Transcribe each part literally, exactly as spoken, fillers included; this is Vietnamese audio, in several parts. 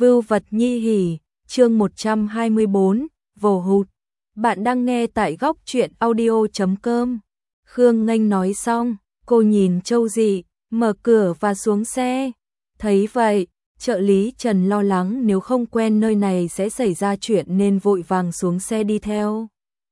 Vưu vật nhi hỉ, chương một trăm hai mươi bốn, vồ hụt. Bạn đang nghe tại góc truyện audio chấm com. Khương Nghênh nói xong, cô nhìn Châu Dị, mở cửa và xuống xe. Thấy vậy, trợ lý Trần lo lắng nếu không quen nơi này sẽ xảy ra chuyện nên vội vàng xuống xe đi theo.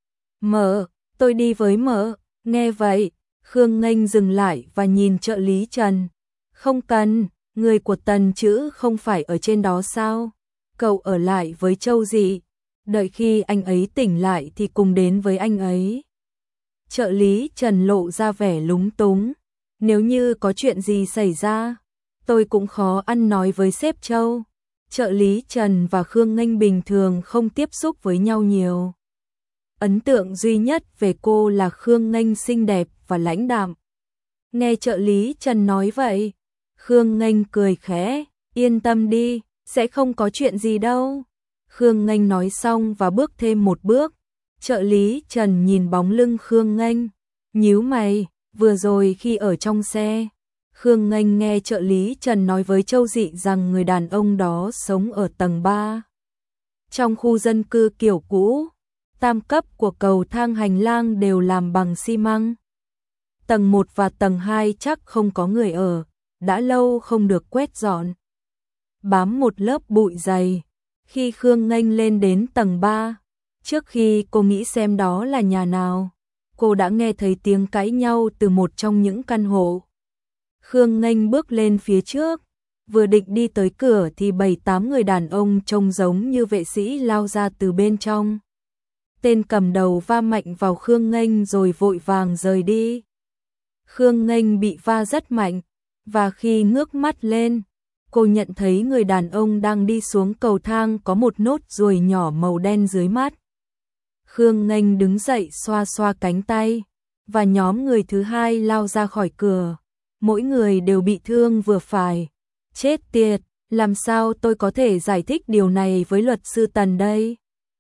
Mợ, tôi đi với mợ. Nghe vậy, Khương Nghênh dừng lại và nhìn trợ lý Trần. Không cần, người của Tần Chữ không phải ở trên đó sao? Cậu ở lại với Châu Dị, đợi khi anh ấy tỉnh lại thì cùng đến với anh ấy. Trợ lý Trần lộ ra vẻ lúng túng. Nếu như có chuyện gì xảy ra, tôi cũng khó ăn nói với sếp Châu. Trợ lý Trần và Khương Nghênh bình thường không tiếp xúc với nhau nhiều. Ấn tượng duy nhất về cô là Khương Nghênh xinh đẹp và lãnh đạm. Nghe trợ lý Trần nói vậy, Khương Nghênh cười khẽ, yên tâm đi, sẽ không có chuyện gì đâu. Khương Nghênh nói xong và bước thêm một bước. Trợ lý Trần nhìn bóng lưng Khương Nghênh, nhíu mày. Vừa rồi khi ở trong xe, Khương Nghênh nghe trợ lý Trần nói với Châu Dị rằng người đàn ông đó sống ở tầng ba. Trong khu dân cư kiểu cũ, tam cấp của cầu thang hành lang đều làm bằng xi măng. Tầng một và tầng hai chắc không có người ở, đã lâu không được quét dọn. Bám một lớp bụi dày. Khi Khương Nghênh lên đến tầng ba, trước khi cô nghĩ xem đó là nhà nào, cô đã nghe thấy tiếng cãi nhau từ một trong những căn hộ. Khương Nghênh bước lên phía trước, vừa định đi tới cửa thì bảy tám người đàn ông trông giống như vệ sĩ lao ra từ bên trong. Tên cầm đầu va mạnh vào Khương Nghênh rồi vội vàng rời đi. Khương Nghênh bị va rất mạnh, và khi ngước mắt lên, cô nhận thấy người đàn ông đang đi xuống cầu thang có một nốt ruồi nhỏ màu đen dưới mắt. Khương Nghênh đứng dậy xoa xoa cánh tay, và nhóm người thứ hai lao ra khỏi cửa. Mỗi người đều bị thương vừa phải. Chết tiệt, làm sao tôi có thể giải thích điều này với luật sư Tần đây?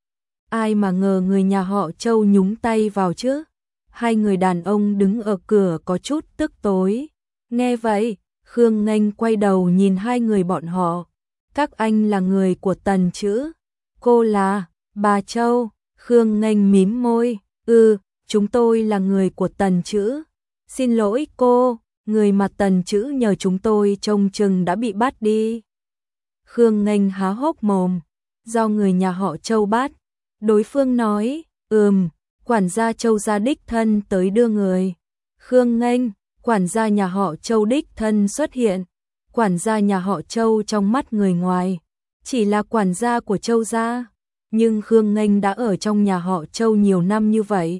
Ai mà ngờ người nhà họ Châu nhúng tay vào chứ? Hai người đàn ông đứng ở cửa có chút tức tối. Nghe vậy, Khương Nghênh quay đầu nhìn hai người bọn họ. Các anh là người của Tần Chữ. Cô là bà Châu. Khương Nghênh mím môi. Ừ, chúng tôi là người của Tần Chữ. Xin lỗi cô, người mà Tần Chữ nhờ chúng tôi trông chừng đã bị bắt đi. Khương Nghênh há hốc mồm. Do người nhà họ Châu bắt. Đối phương nói, ừm, quản gia Châu gia đích thân tới đưa người. Khương Nghênh, quản gia nhà họ Châu đích thân xuất hiện. Quản gia nhà họ Châu trong mắt người ngoài chỉ là quản gia của Châu gia, nhưng Khương Nghênh đã ở trong nhà họ Châu nhiều năm như vậy,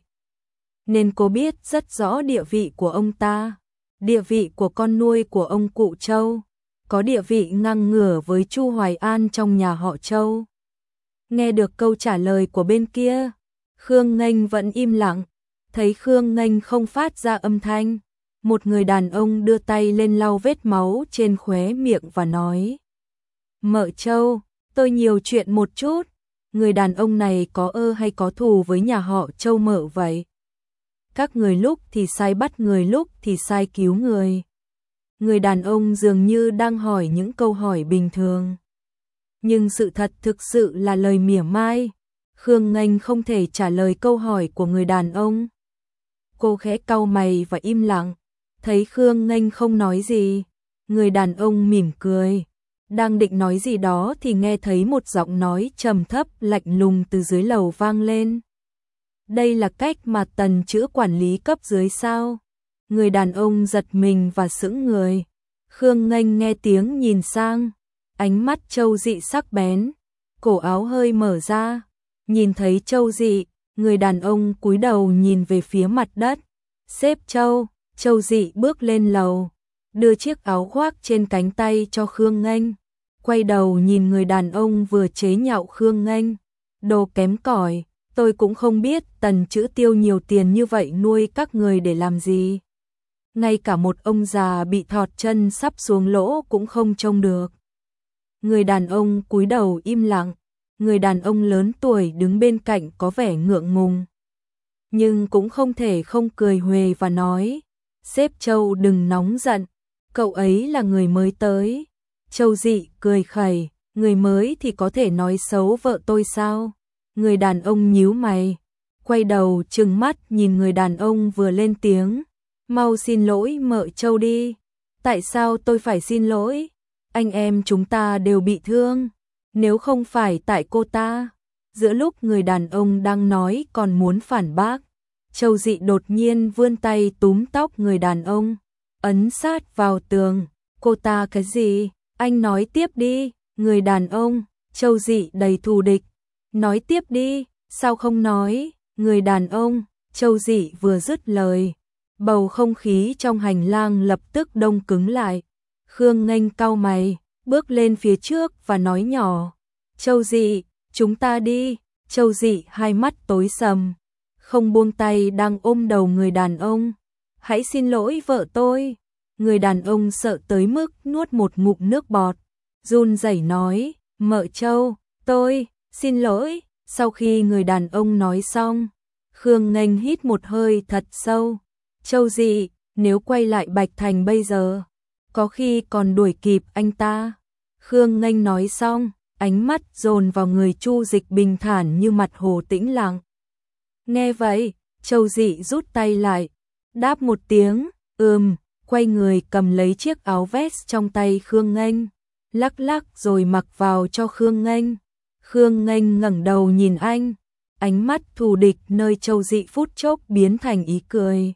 nên cô biết rất rõ địa vị của ông ta, địa vị của con nuôi của ông cụ Châu, có địa vị ngang ngửa với Chu Hoài An trong nhà họ Châu. Nghe được câu trả lời của bên kia, Khương Nghênh vẫn im lặng. Thấy Khương Nghênh không phát ra âm thanh, một người đàn ông đưa tay lên lau vết máu trên khóe miệng và nói: Mợ Châu, tôi nhiều chuyện một chút. Người đàn ông này có ơ hay có thù với nhà họ Châu mợ vậy? Các người lúc thì sai bắt người, lúc thì sai cứu người. Người đàn ông dường như đang hỏi những câu hỏi bình thường, nhưng sự thật thực sự là lời mỉa mai. Khương Nghênh không thể trả lời câu hỏi của người đàn ông. Cô khẽ cau mày và im lặng. Thấy Khương Nghênh không nói gì, người đàn ông mỉm cười. Đang định nói gì đó thì nghe thấy một giọng nói trầm thấp lạnh lùng từ dưới lầu vang lên. Đây là cách mà Tần Chữ quản lý cấp dưới sao? Người đàn ông giật mình và sững người. Khương Nghênh nghe tiếng nhìn sang, ánh mắt Châu Dị sắc bén, cổ áo hơi mở ra. Nhìn thấy Châu Dị, người đàn ông cúi đầu nhìn về phía mặt đất. Sếp Châu. Châu Dị bước lên lầu, đưa chiếc áo khoác trên cánh tay cho Khương Nghênh, quay đầu nhìn người đàn ông vừa chế nhạo Khương Nghênh. Đồ kém cỏi, tôi cũng không biết Tần Chữ tiêu nhiều tiền như vậy nuôi các người để làm gì. Ngay cả một ông già bị thọt chân sắp xuống lỗ cũng không trông được. Người đàn ông cúi đầu im lặng. Người đàn ông lớn tuổi đứng bên cạnh có vẻ ngượng ngùng, nhưng cũng không thể không cười huề và nói: Sếp Châu đừng nóng giận, cậu ấy là người mới tới. Châu Dị cười khẩy, người mới thì có thể nói xấu vợ tôi sao? Người đàn ông nhíu mày, quay đầu trừng mắt nhìn người đàn ông vừa lên tiếng. Mau xin lỗi mợ Châu đi. Tại sao tôi phải xin lỗi? Anh em chúng ta đều bị thương. Nếu không phải tại cô ta. Giữa lúc người đàn ông đang nói còn muốn phản bác, Châu Dị đột nhiên vươn tay túm tóc người đàn ông, ấn sát vào tường. Cô ta cái gì? Anh nói tiếp đi. Người đàn ông, Châu Dị đầy thù địch. Nói tiếp đi, sao không nói? Người đàn ông, Châu Dị vừa dứt lời, bầu không khí trong hành lang lập tức đông cứng lại. Khương Nghênh cau mày, bước lên phía trước và nói nhỏ. Châu Dị, chúng ta đi. Châu Dị hai mắt tối sầm, không buông tay đang ôm đầu người đàn ông. Hãy xin lỗi vợ tôi. Người đàn ông sợ tới mức nuốt một ngụm nước bọt, run rẩy nói, mợ Châu, tôi, xin lỗi. Sau khi người đàn ông nói xong, Khương Nghênh hít một hơi thật sâu. Châu Dị, nếu quay lại Bạch Thành bây giờ, có khi còn đuổi kịp anh ta. Khương Nghênh nói xong, ánh mắt dồn vào người Chu Dịch bình thản như mặt hồ tĩnh lặng. Nghe vậy, Châu Dị rút tay lại, đáp một tiếng, ừm, quay người cầm lấy chiếc áo vest trong tay Khương Nghênh, lắc lắc rồi mặc vào cho Khương Nghênh. Khương Nghênh ngẩng đầu nhìn anh, ánh mắt thù địch nơi Châu Dị phút chốc biến thành ý cười.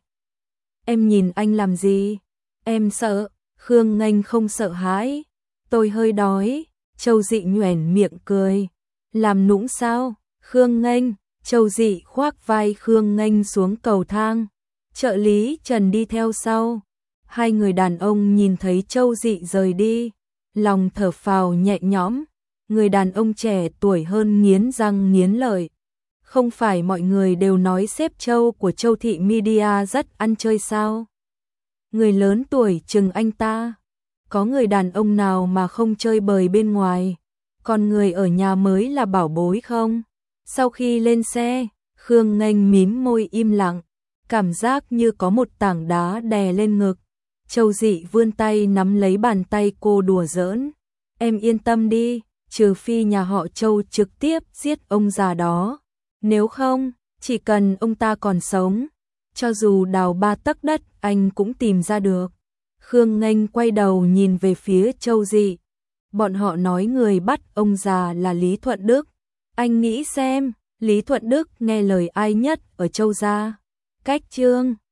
Em nhìn anh làm gì? Em sợ? Khương Nghênh không sợ hãi. Tôi hơi đói. Châu Dị nhoẻn miệng cười. Làm nũng sao? Khương Nghênh. Châu Dị khoác vai Khương Nghênh xuống cầu thang. Trợ lý Trần đi theo sau. Hai người đàn ông nhìn thấy Châu Dị rời đi, lòng thở phào nhẹ nhõm. Người đàn ông trẻ tuổi hơn nghiến răng nghiến lợi. Không phải mọi người đều nói sếp Châu của Châu Thị Media rất ăn chơi sao? Người lớn tuổi chừng anh ta. Có người đàn ông nào mà không chơi bời bên ngoài? Còn người ở nhà mới là bảo bối không? Sau khi lên xe, Khương Nghênh mím môi im lặng, cảm giác như có một tảng đá đè lên ngực. Châu Dị vươn tay nắm lấy bàn tay cô đùa giỡn. Em yên tâm đi, trừ phi nhà họ Châu trực tiếp giết ông già đó. Nếu không, chỉ cần ông ta còn sống, cho dù đào ba tấc đất anh cũng tìm ra được. Khương Nghênh quay đầu nhìn về phía Châu Dị. Bọn họ nói người bắt ông già là Lý Thuận Đức. Anh nghĩ xem, Lý Thuận Đức nghe lời ai nhất ở Châu gia? Cách Trương